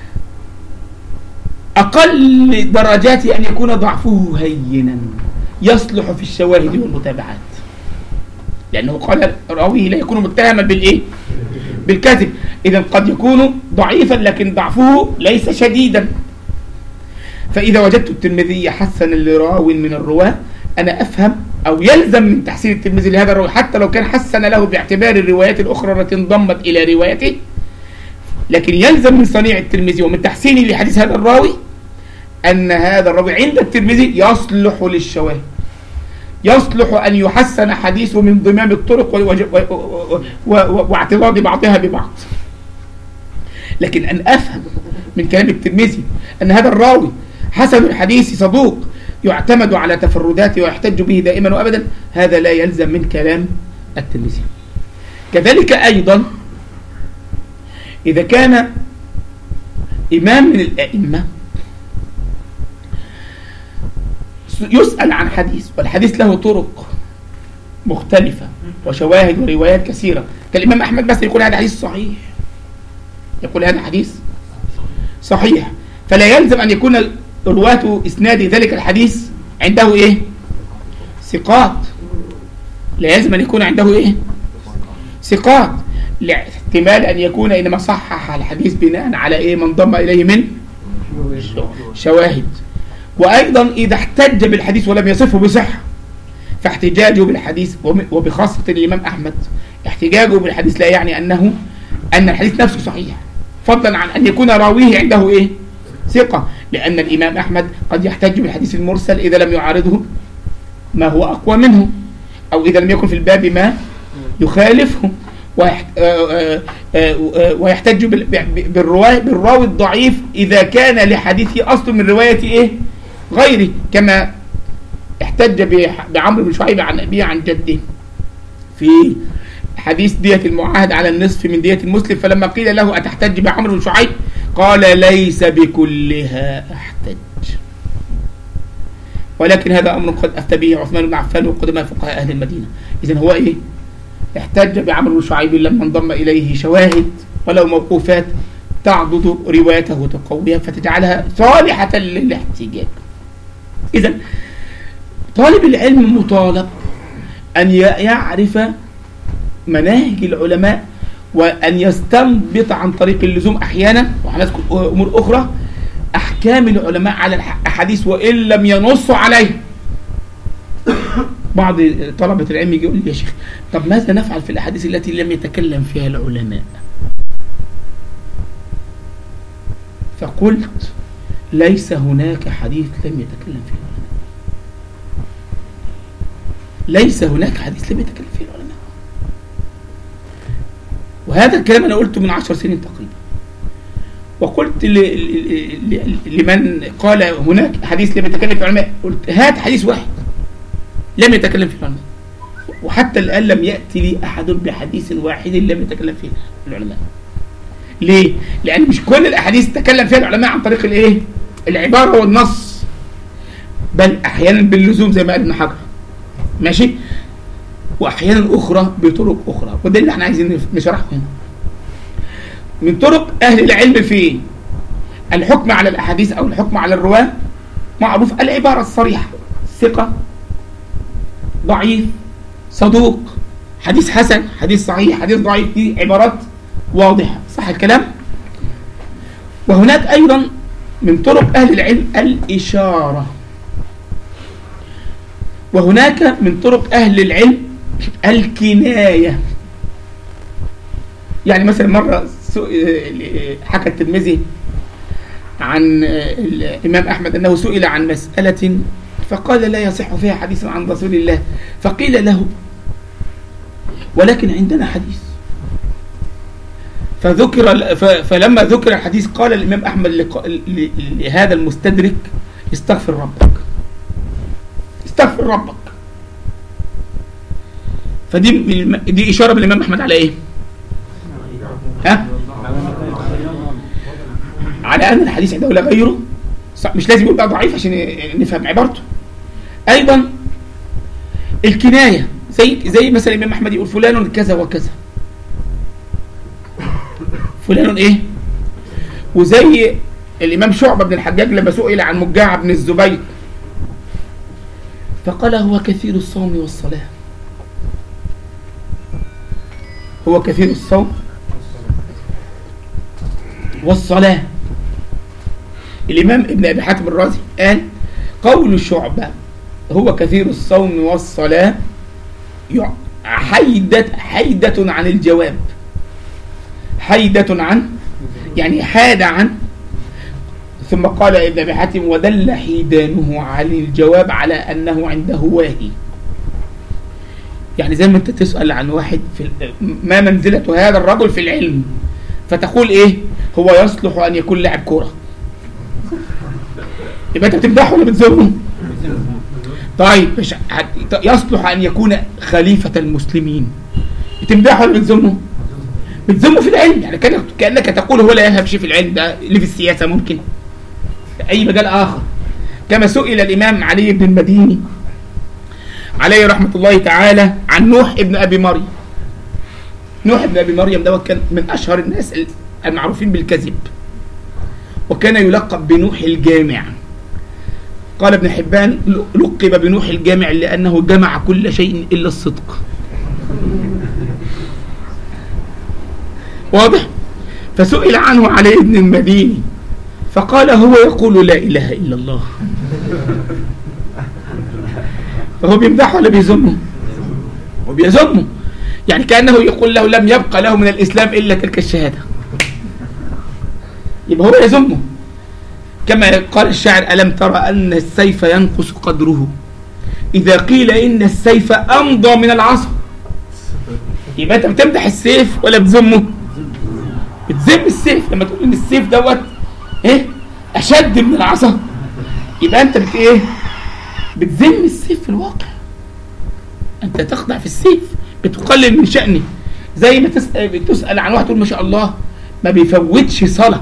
أقل درجات أن يكون ضعفه هينا يصلح في الشواهد والمتابعات، لأنه قال راويه لا يكون متهما بالإيه؟ بالكذب. إذن قد يكون ضعيفا لكن ضعفه ليس شديدا. فإذا وجدت الترمذي حسن لراو من الرواة، أنا أفهم أو يلزم من تحسين الترمذي لهذا الراوي حتى لو كان حسن له باعتبار الروايات الأخرى التي انضمت إلى روايته، لكن يلزم من صنيع الترمذي ومن تحسينه لحديث هذا الراوي أن هذا الراوي عند الترمذي يصلح للشواهد، يصلح أن يحسن حديثه من ضمام الطرق واعتضاد بعضها ببعض. لكن أن أفهم من كلام الترمذي أن هذا الراوي حسن الحديث صدوق يعتمد على تفرداته ويحتج به دائما وأبدا، هذا لا يلزم من كلام الترمذي. كذلك أيضا إذا كان إمام من الأئمة يسأل عن حديث والحديث له طرق مختلفة وشواهد وروايات كثيرة، كالإمام أحمد بس يقول هذا حديث صحيح، يقول هذا حديث صحيح، فلا يلزم أن يكون رواة إسناد ذلك الحديث عنده إيه؟ ثقات، لا يلزم أن يكون عنده إيه؟ ثقات، لاحتمال أن يكون إنما صحح الحديث بناء على إيه؟ من ضم إليه من شواهد. وأيضا إذا احتج بالحديث ولم يصفه بصحة فاحتجاجه بالحديث، وبخاصة الإمام أحمد احتجاجه بالحديث لا يعني أنه أن الحديث نفسه صحيح، فضلا عن أن يكون راويه عنده إيه؟ ثقة، لأن الإمام أحمد قد يحتج بالحديث المرسل إذا لم يعارضه ما هو أقوى منه، أو إذا لم يكن في الباب ما يخالفه، ويحتج بالراوي الضعيف إذا كان لحديثه أصل من رواية إيه؟ غيره، كما احتج بعمرو بن شعيب عن أبيه عن جده في حديث دية المعاهد على النصف من دية المسلم، فلما قيل له أتحتج بعمرو بن شعيب قال ليس بكلها أحتج، ولكن هذا أمر قد أفتى به عثمان بن عفان وقدماء فقهاء أهل المدينة. إذن هو إيه؟ احتج بعمرو بن شعيب لما انضم إليه شواهد ولو موقوفات تعضد روايته وتقويها فتجعلها صالحة للاحتجاج. إذن طالب العلم مطالب أن يعرف مناهج العلماء وأن يستنبط عن طريق اللزوم أحيانا، وهنذكر أمور أخرى، أحكام العلماء على الأحاديث وإن لم ينصوا عليه. بعض طلبة العلم يقول لي يا شيخ طب ماذا نفعل في الأحاديث التي لم يتكلم فيها العلماء؟ فقلت ليس هناك حديث لم يتكلم فيه العلماء، ليس هناك حديث لم يتكلم فيه العلماء. وهذا الكلام أنا قلته من عشر سنين تقريبا، وقلت لمن قال هناك حديث لم يتكلم فيه العلماء قلت هات حديث واحد لم يتكلم فيه العلماء، وحتى الآن لم يأتي لي أحد بحديث واحد لم يتكلم فيه العلماء. ليه؟ لأن مش كل الأحاديث تكلم فيها العلماء عن طريق الإيه؟ العبارة والنص، بل أحيانا باللزوم زي ما قال ابن حجر، ماشي؟ وأحيانا أخرى بطرق أخرى، وده اللي احنا عايزين نشرحه هنا. من طرق أهل العلم في الحكم على الأحاديث أو الحكم على الرواة معروف العبارة الصريحة، ثقة، ضعيف، صدوق، حديث حسن، حديث صحيح، حديث ضعيف، دي عبارات واضحة، صح الكلام؟ وهناك أيضا من طرق أهل العلم الإشارة، وهناك من طرق أهل العلم الكناية. يعني مثلا مرة حكى الترمذي عن الإمام أحمد أنه سئل عن مسألة فقال لا يصح فيها حديث عن رسول الله، فقيل له ولكن عندنا حديث، فذكر فلما ذكر الحديث قال الإمام أحمد لهذا المستدرك استغفر ربك، استغفر ربك. فدي دي إشارة من الإمام أحمد على إيه؟ ها؟ على أن الحديث عنده لا غيره، مش لازم يبقى ضعيف عشان نفهم عبارته. أيضا الكناية زي زي مثلا الإمام أحمد يقول فلان كذا وكذا، فلان إيه؟ وزي الإمام شعبة بن الحجاج لما سئل عن مجاع بن الزبير فقال هو كثير الصوم والصلاة، هو كثير الصوم والصلاة. الإمام ابن أبي حاتم الرازي قال قول شعبة هو كثير الصوم والصلاة حيدة حيدة عن الجواب، حيدة عن يعني حاد عن، ثم قال ابن أبي حاتم ودل حيدانه عن الجواب على أنه عنده واهي. يعني زي ما أنت تسأل عن واحد في ما منزلة هذا الرجل في العلم فتقول إيه هو يصلح أن يكون لاعب كورة، يبقى أنت بتمدحه ولا بتذمه؟ طيب يصلح أن يكون خليفة المسلمين، بتمدحه ولا بتذمه؟ بتذمه في العلم، يعني كأنك تقول هو لا يفهم شيء في العلم، ده اللي في السياسة ممكن في أي مجال آخر. كما سئل الإمام علي بن المديني عليه رحمة الله تعالى عن نوح ابن أبي مريم. نوح ابن أبي مريم ده كان من أشهر الناس المعروفين بالكذب، وكان يلقب بنوح الجامع. قال ابن حبان لقب بنوح الجامع لأنه جمع كل شيء إلا الصدق. واضح؟ فسئل عنه علي بن المديني فقال هو يقول لا إله إلا الله. فهو بيمدحه ولا بيذمه؟ هو بيذمه، يعني كأنه يقول له لم يبقى له من الإسلام إلا تلك الشهادة، يبقى هو يذمه. كما قال الشاعر ألم ترى أن السيف ينقص قدره إذا قيل إن السيف أمضى من العصا. يبقى أنت بتمدح السيف ولا بتذمه؟ بتذم السيف لما تقول إن السيف دوت إيه أشد من العصا، يبقى أنت بت إيه بتذم السيف في الواقع، أنت تخضع في السيف، بتقلل من شأنه. زي ما تسأل, بتسأل عن واحد تقول ما شاء الله ما بيفوتش صلاة،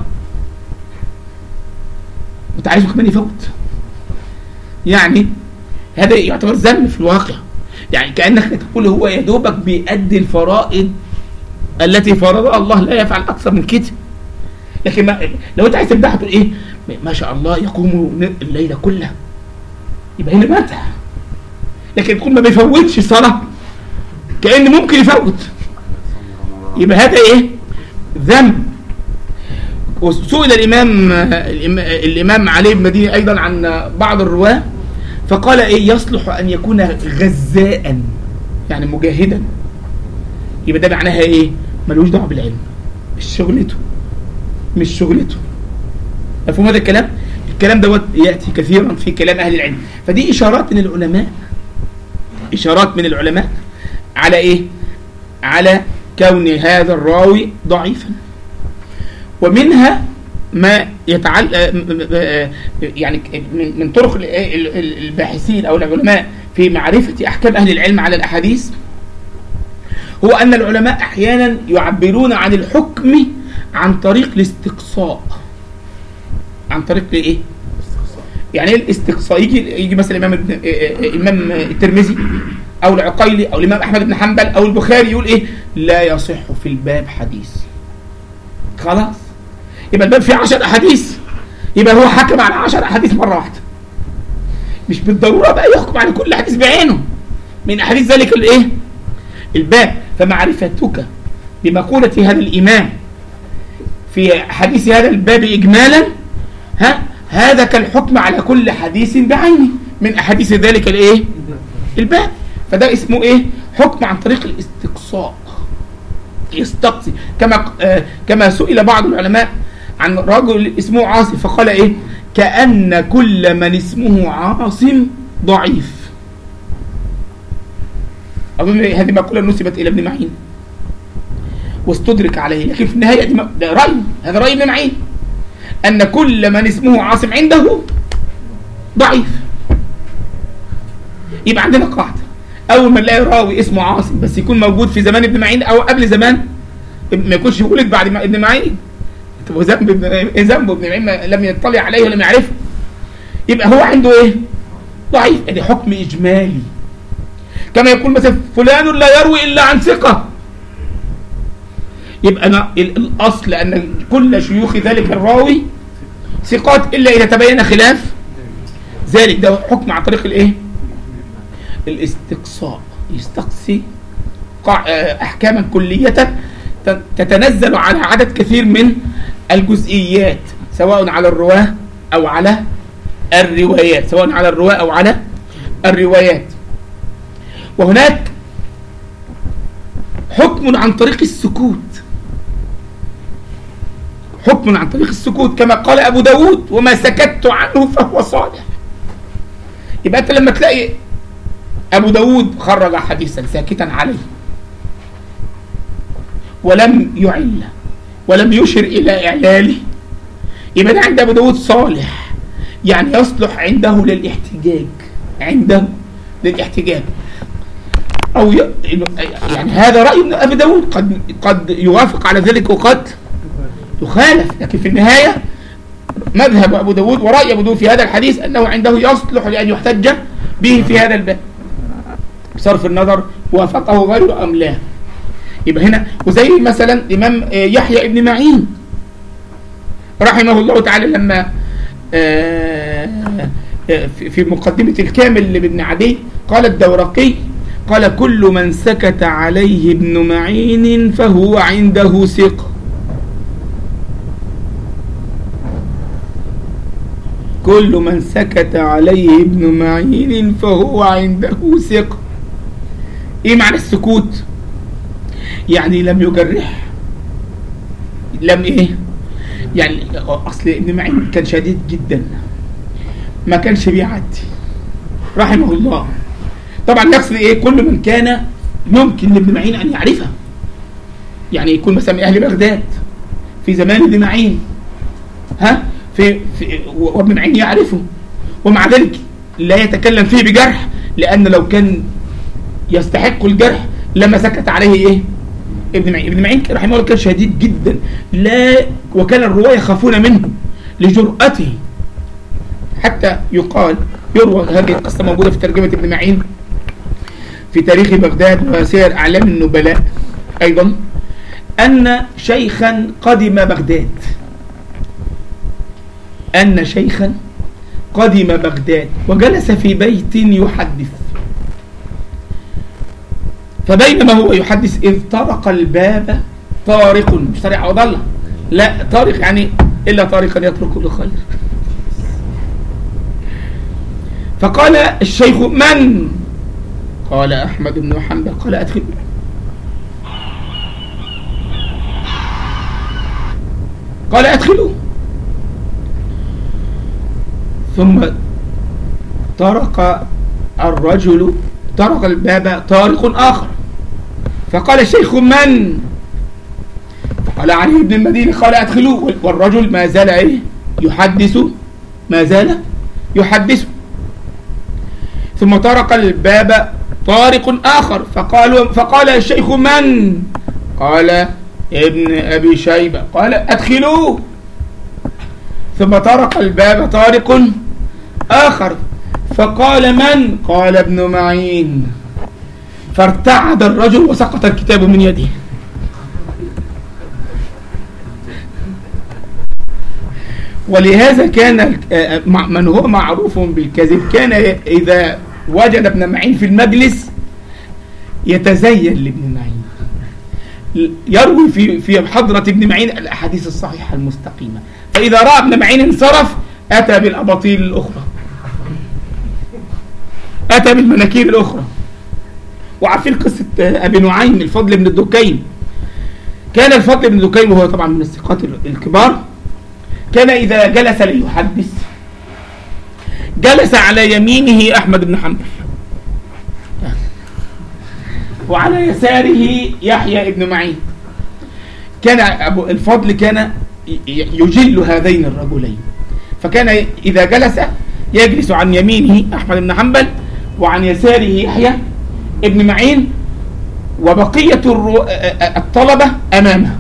وانت عايزه كمان يفوت، يعني هذا يعتبر ذم في الواقع. يعني كأنك تقول هو يا دوبك بيؤدي الفرائض التي فرضها الله، لا يفعل أكثر من كده. لكن ما لو انت عايز تمدحه تقول ايه ما شاء الله يقوم الليلة كلها، يبقى هنا مدح. لكن تقول ما بيفوتش صلاة كأن ممكن يفوت، يبقى هذا ايه ذم. وسئل الإمام الإمام علي بن المديني أيضا عن بعض الرواة فقال إيه يصلح أن يكون غزاء يعني مجاهدا، يبقى ده معناها إيه ملوش دعوة بالعلم، مش شغلته مش شغلته مفهوم هذا الكلام؟ الكلام دوت يأتي كثيرا في كلام أهل العلم. فدي إشارات من العلماء، إشارات من العلماء على إيه؟ على كون هذا الراوي ضعيفا. ومنها ما يتعلق يعني من طرق الباحثين أو العلماء في معرفة أحكام أهل العلم على الأحاديث، هو أن العلماء أحيانا يعبرون عن الحكم عن طريق الاستقصاء. عن طريق إيه؟ يعني الاستقصاء يجي يجي مثلا الإمام الإمام الترمذي أو العقيلي أو الإمام أحمد بن حنبل أو البخاري يقول إيه لا يصح في الباب حديث، خلاص يبقى الباب فيه عشر أحاديث، يبقى هو حكم على عشر أحاديث مرة واحدة، مش بالضرورة بقى يحكم على كل حديث بعينه من أحاديث ذلك الإيه الباب. فمعرفتك بمقولة هذا الإمام في حديث هذا الباب إجمالا ها هذا كالحكم على كل حديث بعينه من أحاديث ذلك الإيه الباب. فده اسمه إيه حكم عن طريق الاستقصاء. يستقصي. كما آه كما سئل بعض العلماء عن رجل اسمه عاصم فقال ايه؟ كأن كل من اسمه عاصم ضعيف. أظن هذه مقولة نسبت إلى ابن معين واستدرك عليه، لكن في النهاية ده رأي، هذا رأي ابن معين أن كل من اسمه عاصم عنده ضعيف. يبقى عندنا قاعدة، أول ما نلاقي راوي اسمه عاصم بس يكون موجود في زمان ابن معين أو قبل زمان، ما يكونش ولد بعد ابن معين، ذنب ذنب ابن معين لم يطلع عليه ولم يعرفه، يبقى هو عنده إيه؟ ضعيف. ادي حكم إجمالي. كما يقول مثلا فلان لا يروي إلا عن ثقة، يبقى أنا الأصل أن كل شيوخ ذلك الراوي ثقات إلا إذا تبين خلاف ذلك. ده حكم عن طريق الإيه؟ الاستقصاء، يستقصي أحكاما كلية تتنزل على عدد كثير من الجزئيات، سواء على الرواه أو على الروايات، سواء على الرواه أو على الروايات. وهناك حكم عن طريق السكوت، حكم عن طريق السكوت كما قال أبو داود وما سكت عنه فهو صالح. يبقى أنت لما تلاقي أبو داود خرج حديثا ساكتا عليه ولم يعله ولم يشر إلى إعلاله، يبقى ده عند أبو داود صالح، يعني يصلح عنده للاحتجاج، عنده للاحتجاج. أو يعني هذا رأي أبي داود، قد قد يوافق على ذلك وقد يخالف، لكن في النهاية مذهب أبو داود ورأي أبو داود في هذا الحديث أنه عنده يصلح لأن يحتج به في هذا الباب بصرف النظر وافقه غيره أم لا. يبقى هنا وزي مثلا الإمام يحيى ابن معين رحمه الله تعالى لما في مقدمة الكامل لابن عدي قال الدورقي قال كل من سكت عليه ابن معين فهو عنده ثقة. كل من سكت عليه ابن معين فهو عنده ثقة. ايه معنى السكوت؟ يعني لم يجرح، لم ايه يعني اصل ابن معين كان شديد جدا ما كانش بيعدي رحمه الله. طبعا نقصد ايه؟ كل من كان يمكن لابن معين ان يعرفه، يعني يكون مثلا من اهل بغداد في زمان ابن معين ها في, في وابن معين يعرفه ومع ذلك لا يتكلم فيه بجرح، لان لو كان يستحق الجرح لما سكت عليه ايه؟ ابن معين. ابن معين رحمه الله كان شديد جدا، لا وكان الرواة يخافون منه لجرأته، حتى يقال يروى هذه القصة موجودة في ترجمة ابن معين في تاريخ بغداد وسير أعلام النبلاء أيضا، أن شيخا قدم بغداد أن شيخا قدم بغداد وجلس في بيت يحدث، فبينما هو يحدث إذ طرق الباب طارق، مش طارق عوض الله، لا طارق يعني إلا طارقا يترك الخير. فقال الشيخ من؟ قال أحمد بن حنبل. قال أدخل. قال أدخلوا. ثم طرق الرجل طرق الباب طارق آخر، فقال الشيخ من؟ قال علي بن المدينة. قال أدخلوا. والرجل ما زال إيه؟ يحدث، ما زال يحدث. ثم طرق الباب طارق آخر، فقال فقال الشيخ من؟ قال ابن أبي شيبة. قال أدخلوا. ثم طرق الباب طارق آخر، فقال من؟ قال ابن معين. فارتعد الرجل وسقط الكتاب من يده. ولهذا كان من هو معروف بالكذب كان إذا وجد ابن معين في المجلس يتزين لابن معين، يروي في في حضرة ابن معين الأحاديث الصحيحة المستقيمة، فإذا رأى ابن معين انصرف أتى بالأباطيل الأخرى، أتى بالمناكير الأخرى. وعارفين قصة أبي نعيم الفضل بن الدكين كان الفضل بن دكين وهو طبعا من الثقات الكبار، كان إذا جلس ليحدث جلس على يمينه أحمد بن حنبل وعلى يساره يحيى بن معين. كان أبو الفضل كان يجل هذين الرجلين، فكان إذا جلس يجلس عن يمينه أحمد بن حنبل وعن يساره يحيى ابن معين وبقية الطلبة أمامه.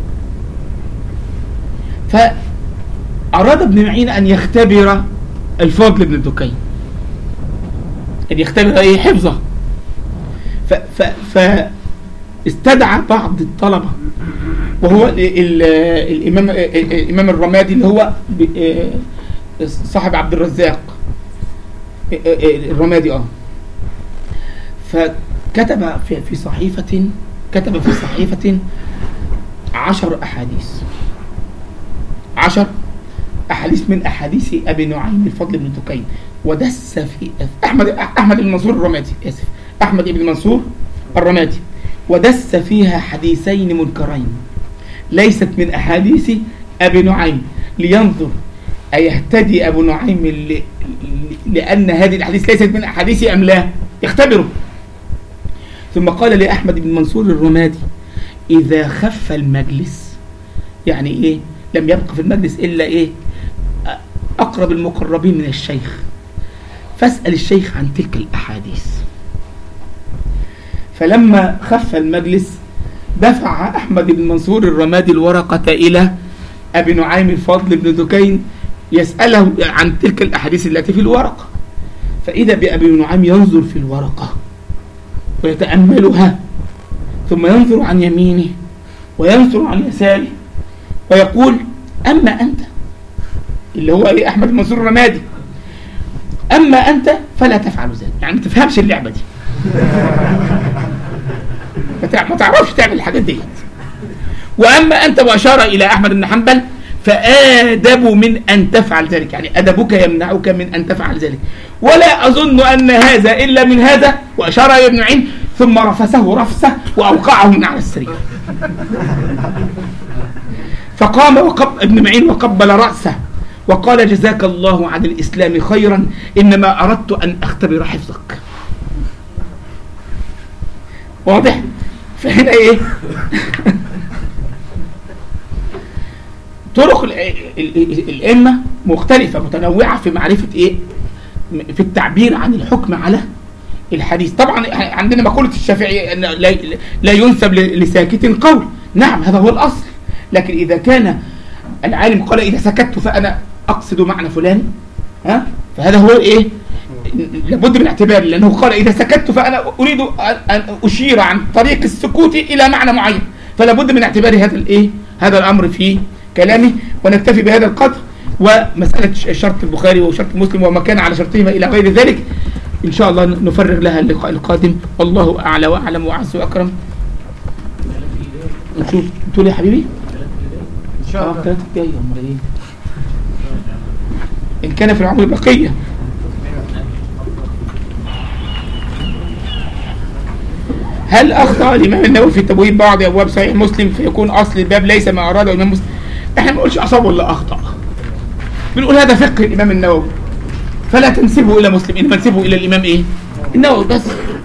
فأراد ابن معين أن يختبر الفضل بن دكين، أن يختبر أي حفظه، فاستدعى بعض الطلبة وهو الإمام الإمام الرمادي اللي هو صاحب عبد الرزاق الرمادي اه فكتب في في صحيفة كتب في صحيفة عشر أحاديث عشر أحاديث من أحاديث أبي نعيم الفضل بن دكين، ودس في أحمد أحمد بن منصور الرمادي آسف أحمد بن منصور الرمادي ودس فيها حديثين منكرين ليست من أحاديث أبي نعيم، لينظر أيهتدي أبو نعيم اللي لأن هذه الأحاديث ليست من أحاديث أم لا، يختبره. ثم قال لأحمد بن منصور الرمادي: إذا خف المجلس، يعني إيه؟ لم يبقى في المجلس إلا إيه؟ أقرب المقربين من الشيخ، فاسأل الشيخ عن تلك الأحاديث. فلما خف المجلس دفع أحمد بن منصور الرمادي الورقة إلى أبي نعيم الفضل بن دكين يسأله عن تلك الأحاديث التي في الورقة، فإذا بأبي نعيم ينظر في الورقة ويتأملها، ثم ينظر عن يمينه وينظر عن يساره ويقول: أما أنت، اللي هو إيه؟ أحمد بن منصور الرمادي، أما أنت فلا تفعل ذلك، يعني ما تفهمش اللعبة دي، ما تعرفش تعمل الحاجات دي. وأما أنت، وأشار إلى أحمد بن حنبل، فآدب من أن تفعل ذلك، يعني أدبك يمنعك من أن تفعل ذلك، ولا أظن أن هذا إلا من هذا، وأشار إلى ابن معين، ثم رفسه رفسه وأوقعه من على السرير. فقام وقب ابن معين وقبل رأسه وقال: جزاك الله عن الإسلام خيرا، إنما أردت أن أختبر حفظك. واضح؟ فهنا إيه؟ طرق الأئمة مختلفة متنوعة في معرفة إيه؟ في التعبير عن الحكم على الحديث. طبعا عندنا مقولة الشافعي أن لا ينسب لساكت قول، نعم هذا هو الأصل، لكن إذا كان العالم قال إذا سكت فأنا أقصد معنى فلان، ها؟ فهذا هو إيه؟ لابد من اعتبار، لأنه قال إذا سكت فأنا أريد أن أشير عن طريق السكوت إلى معنى معين، فلا بد من اعتبار هذا الإيه؟ هذا الأمر في كلامي. ونكتفي بهذا القدر. ومسألة شرط البخاري وشرط مسلم وما كان على شرطهما إلى غير ذلك إن شاء الله نفرغ لها اللقاء القادم، والله أعلى وأعلم وأعز وأكرم. نشوف تقول يا حبيبي إن شاء الله ثلاثة جاية أمر إن كان في العمر بقية. هل أخطأ الإمام النووي في تبويب بعض أبواب صحيح مسلم فيكون أصل الباب ليس ما أراده الإمام مسلم؟ إحنا ما نقولش أصاب ولا أخطأ، بنقول هذا فقه الإمام النووي، فلا تنسبه إلى مسلم، إنما تنسبه إلى الإمام إيه؟ النووي بس.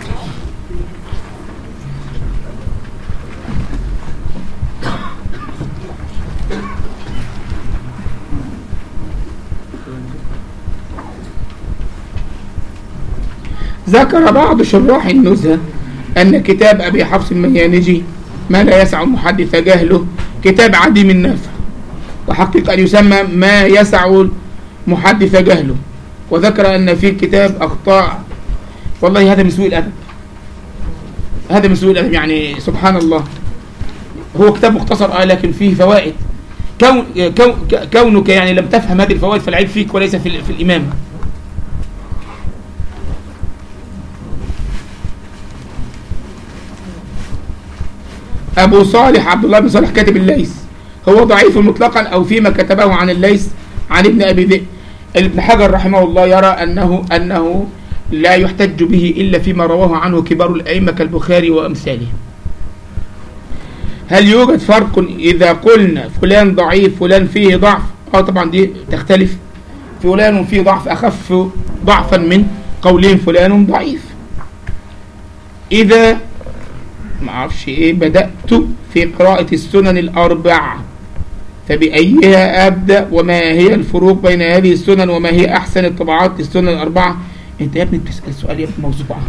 ذكر بعض شراح النزهة أن كتاب أبي حفص الميانجي ما لا يسع المحدث جهله كتاب عديم النافع، وحقيقة يسمى ما يسع المحدث جهله، وذكر أن في الكتاب أخطاء. والله هذا من سوء الأدب، هذا من سوء الأدب، يعني سبحان الله. هو كتاب مختصر آه لكن فيه فوائد. كون كونك يعني لم تفهم هذه الفوائد فالعيب فيك وليس في, في الإمام. أبو صالح عبد الله بن صالح كاتب الليث هو ضعيف مطلقا أو فيما كتبه عن الليث عن ابن أبي ذئب. ابن حجر رحمه الله يرى أنه أنه لا يحتج به إلا فيما رواه عنه كبار الأئمة كالبخاري وأمثاله. هل يوجد فرق إذا قلنا فلان ضعيف فلان فيه ضعف؟ اه طبعا دي تختلف. فلان فيه ضعف أخف ضعفا من قولين فلان ضعيف. إذا ما أعرفش إيه بدأت في قراءة السنن الأربع فبأيها أبدأ وما هي الفروق بين هذه السنن وما هي أحسن الطبعات للسنن الأربعة؟ أنت يا ابني بتسأل سؤال يا ابني موضوع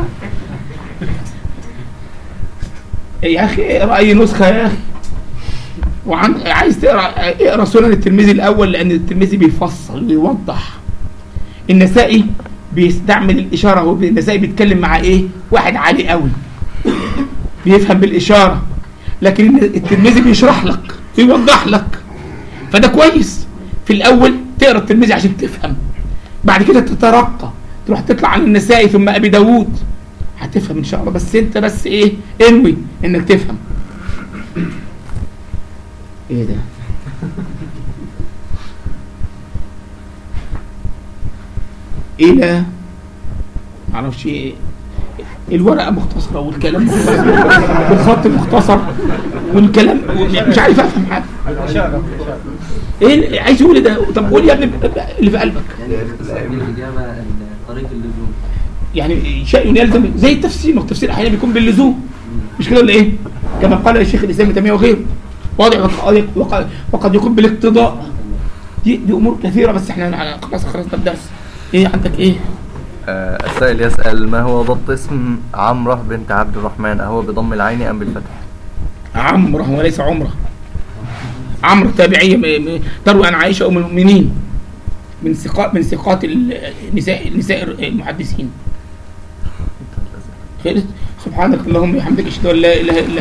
يا أخي اقرأ أي نسخة يا أخي. وعن عايز تقرأ اقرأ سنن الترمذي الأول لأن الترمذي بيفصل ويوضح. النسائي بيستعمل الإشارة. هو النسائي بيتكلم مع إيه؟ واحد عالي قوي بيفهم بالإشارة، لكن الترمذي بيشرح لك ويوضح لك. فده كويس في الأول تقرأ الترمذي عشان تفهم، بعد كده تترقى تروح تطلع عن النسائي ثم أبي داود هتفهم إن شاء الله. بس أنت بس إيه انوي إنك تفهم. إيه ده؟ إلى معرفش إيه الورقة مختصرة والكلام والخط مختصر والكلام مش عارف أفهم حاجة. إيه عايز يقول ده؟ طب قول يا ابني اللي في قلبك.
الإجابة طريق اللزوم.
يعني شيء يلزم زي التفسير. ما التفسير أحيانا بيكون باللزوم مش كده ولا إيه؟ كما قال الشيخ الإسلام ابن تيمية وغيره واضح. وقد, وقد يكون بالاقتضاء. دي, دي أمور كثيرة بس إحنا خلاص خلصنا الدرس. إيه عندك إيه؟
السائل يسأل ما هو ضبط اسم عمرة بنت عبد الرحمن؟ أهو بضم العين أم بالفتح؟
عمرة وليس عمرة. عمرة تابعية تروي عن عائشة أم المؤمنين من ثقات من ثقات النساء النساء المحدثين. خير سبحانك اللهم وبحمدك أشهد أن لا إله إلا